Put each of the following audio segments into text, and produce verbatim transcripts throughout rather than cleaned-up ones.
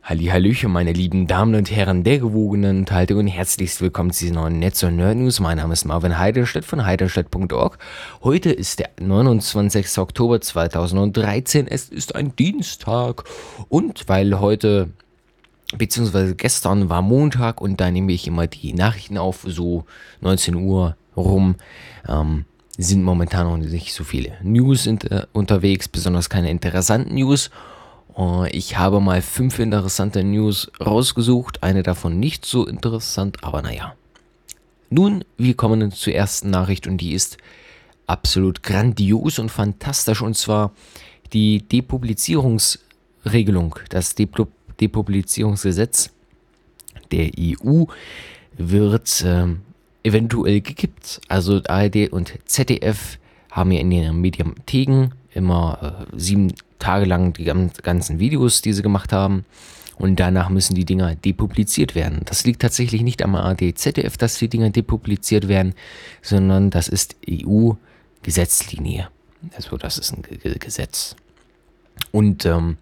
Hallihallöchen, meine lieben Damen und Herren der gewogenen Unterhaltung und herzlichst willkommen zu diesen neuen Netz- und Nerd-News. Mein Name ist Marvin Heiderstedt von heiderstedt punkt org. Heute ist der neunundzwanzigster Oktober zweitausenddreizehn. Es ist ein Dienstag und weil heute, beziehungsweise gestern war Montag und da nehme ich immer die Nachrichten auf, so neunzehn Uhr rum, ähm, sind momentan noch nicht so viele News inter- unterwegs, besonders keine interessanten News. Ich habe mal fünf interessante News rausgesucht, eine davon nicht so interessant, aber naja. Nun, wir kommen zur ersten Nachricht und die ist absolut grandios und fantastisch, und zwar die Depublizierungsregelung, das Deplu- Depublizierungsgesetz der E U wird ähm, eventuell gekippt. Also A R D und Z D F haben ja in ihren Mediatheken immer äh, sieben Tage lang die ganzen Videos, die sie gemacht haben, und danach müssen die Dinger depubliziert werden. Das liegt tatsächlich nicht am A R D Z D F, dass die Dinger depubliziert werden, sondern das ist E U-Gesetzlinie. Also das ist ein G- Gesetz. Und ähm,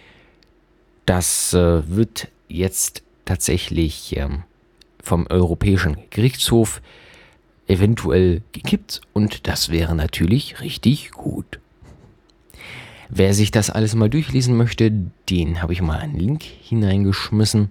das äh, wird jetzt tatsächlich ähm, vom Europäischen Gerichtshof eventuell gekippt, und das wäre natürlich richtig gut. Wer sich das alles mal durchlesen möchte, den habe ich mal einen Link hineingeschmissen.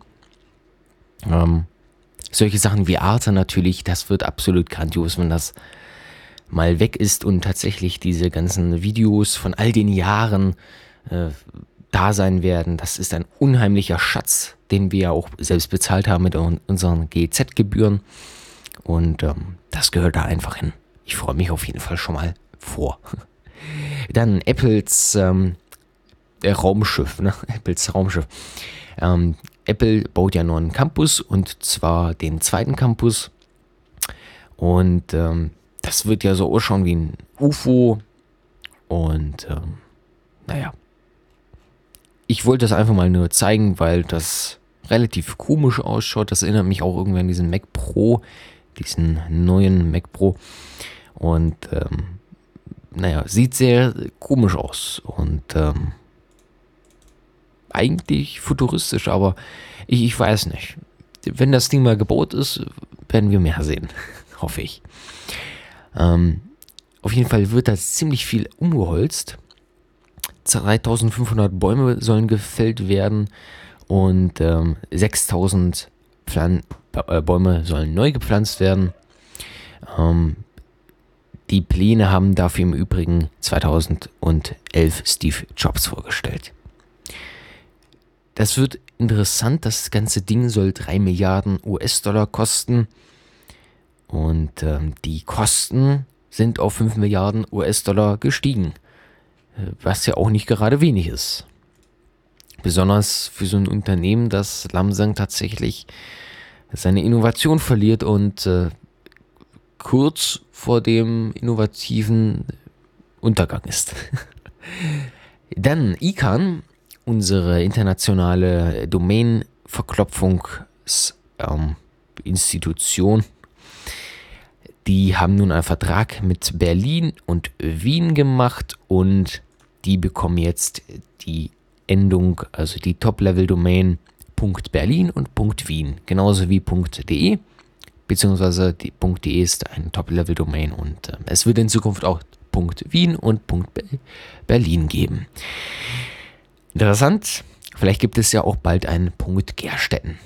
Ähm, solche Sachen wie Arte natürlich, das wird absolut grandios, wenn das mal weg ist und tatsächlich diese ganzen Videos von all den Jahren äh, da sein werden. Das ist ein unheimlicher Schatz, den wir ja auch selbst bezahlt haben mit un- unseren G E Z-Gebühren. Und ähm, das gehört da einfach hin. Ich freue mich auf jeden Fall schon mal vor. Dann Apples ähm, äh, Raumschiff, ne? Apples Raumschiff. Ähm, Apple baut ja einen neuen Campus, und zwar den zweiten Campus. Und ähm, das wird ja so ausschauen wie ein U F O. Und ähm, naja, ich wollte das einfach mal nur zeigen, weil das relativ komisch ausschaut. Das erinnert mich auch irgendwie an diesen Mac Pro, diesen neuen Mac Pro. Und ähm, naja, sieht sehr komisch aus und ähm, eigentlich futuristisch, aber ich, ich weiß nicht. Wenn das Ding mal gebaut ist, werden wir mehr sehen, hoffe ich. Ähm, auf jeden Fall wird da ziemlich viel umgeholzt. zweitausendfünfhundert Bäume sollen gefällt werden und ähm, sechstausend Pflan- äh, Bäume sollen neu gepflanzt werden. Ähm, Die Pläne haben dafür im Übrigen zweitausendelf Steve Jobs vorgestellt. Das wird interessant. Das ganze Ding soll drei Milliarden U S-Dollar kosten. Und ähm, die Kosten sind auf fünf Milliarden U S-Dollar gestiegen. Was ja auch nicht gerade wenig ist. Besonders für so ein Unternehmen, das langsam tatsächlich seine Innovation verliert und äh, kurz vor dem innovativen Untergang ist. Dann I C A N, unsere internationale Domain-Verklopfungsinstitution, ähm, die haben nun einen Vertrag mit Berlin und Wien gemacht, und die bekommen jetzt die Endung, also die Top-Level-Domain .berlin und .wien, genauso wie .de. Beziehungsweise die .de ist ein Top-Level-Domain, und äh, es wird in Zukunft auch .wien und .berlin geben. Interessant, vielleicht gibt es ja auch bald einen .gerstetten.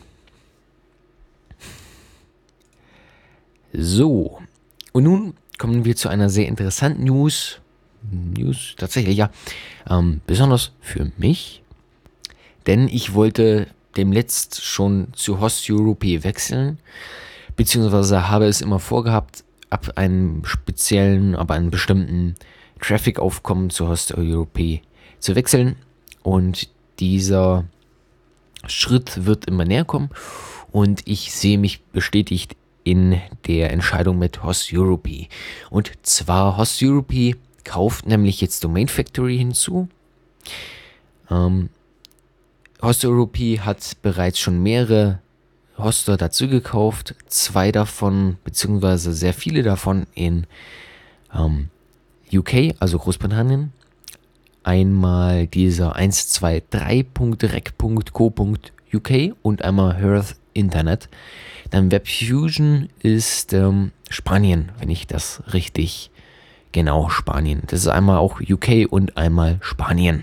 So, und nun kommen wir zu einer sehr interessanten News. News, tatsächlich, ja. Ähm, besonders für mich, denn ich wollte demnächst schon zu Host Europe wechseln, beziehungsweise habe es immer vorgehabt, ab einem speziellen, aber einem bestimmten Traffic-Aufkommen zu Host Europe zu wechseln, und dieser Schritt wird immer näher kommen, und ich sehe mich bestätigt in der Entscheidung mit Host Europe. Und zwar Host Europe kauft nämlich jetzt Domain Factory hinzu. Ähm, Host Europe hat bereits schon mehrere Hoster dazu gekauft, zwei davon, beziehungsweise sehr viele davon in ähm, U K, also Großbritannien. Einmal dieser eins zwei drei punkt rec punkt co punkt U K und einmal Hearth Internet. Dann WebFusion ist ähm, Spanien, wenn ich das richtig genau Spanien. Das ist einmal auch U K und einmal Spanien.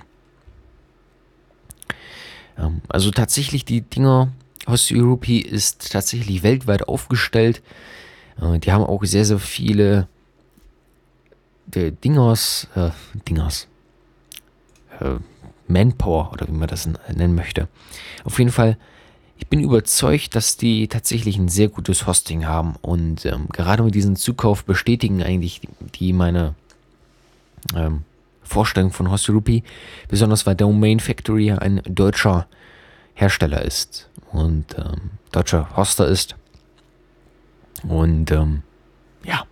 Ähm, also tatsächlich die Dinger, Host Europe ist tatsächlich weltweit aufgestellt. Äh, die haben auch sehr, sehr viele äh, Dingers, äh, Dingers, äh, Manpower oder wie man das nennen möchte. Auf jeden Fall, ich bin überzeugt, dass die tatsächlich ein sehr gutes Hosting haben und ähm, gerade mit diesem Zukauf bestätigen eigentlich die, die meine ähm, Vorstellung von Host Europe, besonders weil Domain Factory ein deutscher Hersteller ist und ähm, deutscher Hoster ist und ähm, ja.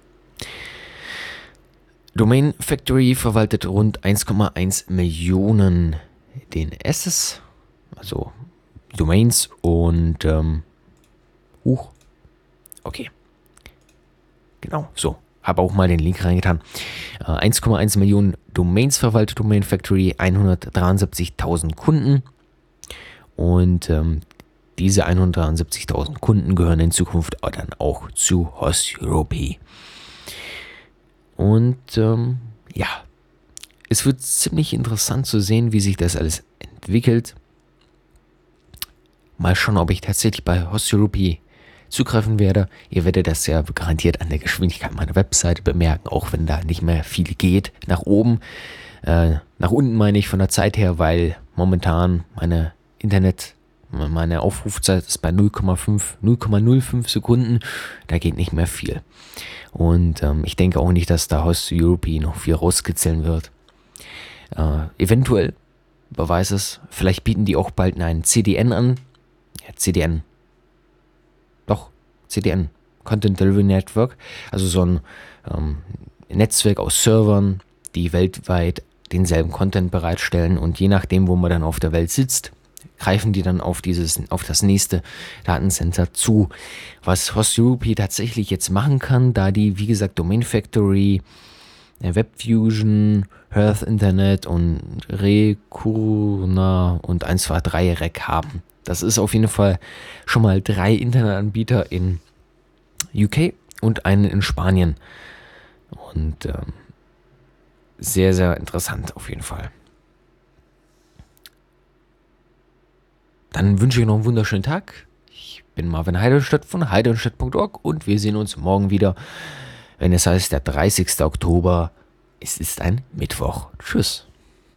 Domain Factory verwaltet rund eins Komma eins Millionen D N S, also Domains und ähm, huch, okay, genau, so, habe auch mal den Link reingetan. Äh, eins Komma eins Millionen Domains verwaltet Domain Factory, hundertdreiundsiebzigtausend Kunden und ähm, diese hundertdreiundsiebzigtausend Kunden gehören in Zukunft dann auch zu Host Europe. Und ähm, ja, es wird ziemlich interessant zu sehen, wie sich das alles entwickelt. Mal schauen, ob ich tatsächlich bei Host Europe zugreifen werde. Ihr werdet das ja garantiert an der Geschwindigkeit meiner Webseite bemerken, auch wenn da nicht mehr viel geht nach oben. Äh, nach unten meine ich von der Zeit her, weil momentan meine Internet, meine Aufrufzeit ist bei null Komma fünf, null Komma null fünf Sekunden. Da geht nicht mehr viel. Und ähm, ich denke auch nicht, dass da Host Europe noch viel rauskitzeln wird. Äh, eventuell, wer weiß es, vielleicht bieten die auch bald einen C D N an. Ja, C D N. Doch, C D N. Content Delivery Network. Also so ein ähm, Netzwerk aus Servern, die weltweit denselben Content bereitstellen. Und je nachdem, wo man dann auf der Welt sitzt, greifen die dann auf dieses, auf das nächste Datencenter zu. Was Host Europe tatsächlich jetzt machen kann, da die, wie gesagt, Domain Factory, WebFusion, Hearth Internet und Recurna und eins zwei drei Rec haben. Das ist auf jeden Fall schon mal drei Internetanbieter in U K und einen in Spanien. Und ähm, sehr, sehr interessant auf jeden Fall. Dann wünsche ich noch einen wunderschönen Tag. Ich bin Marvin Heidenstadt von heidenstadt punkt org und wir sehen uns morgen wieder, wenn es heißt der dreißigster Oktober. Es ist ein Mittwoch. Tschüss.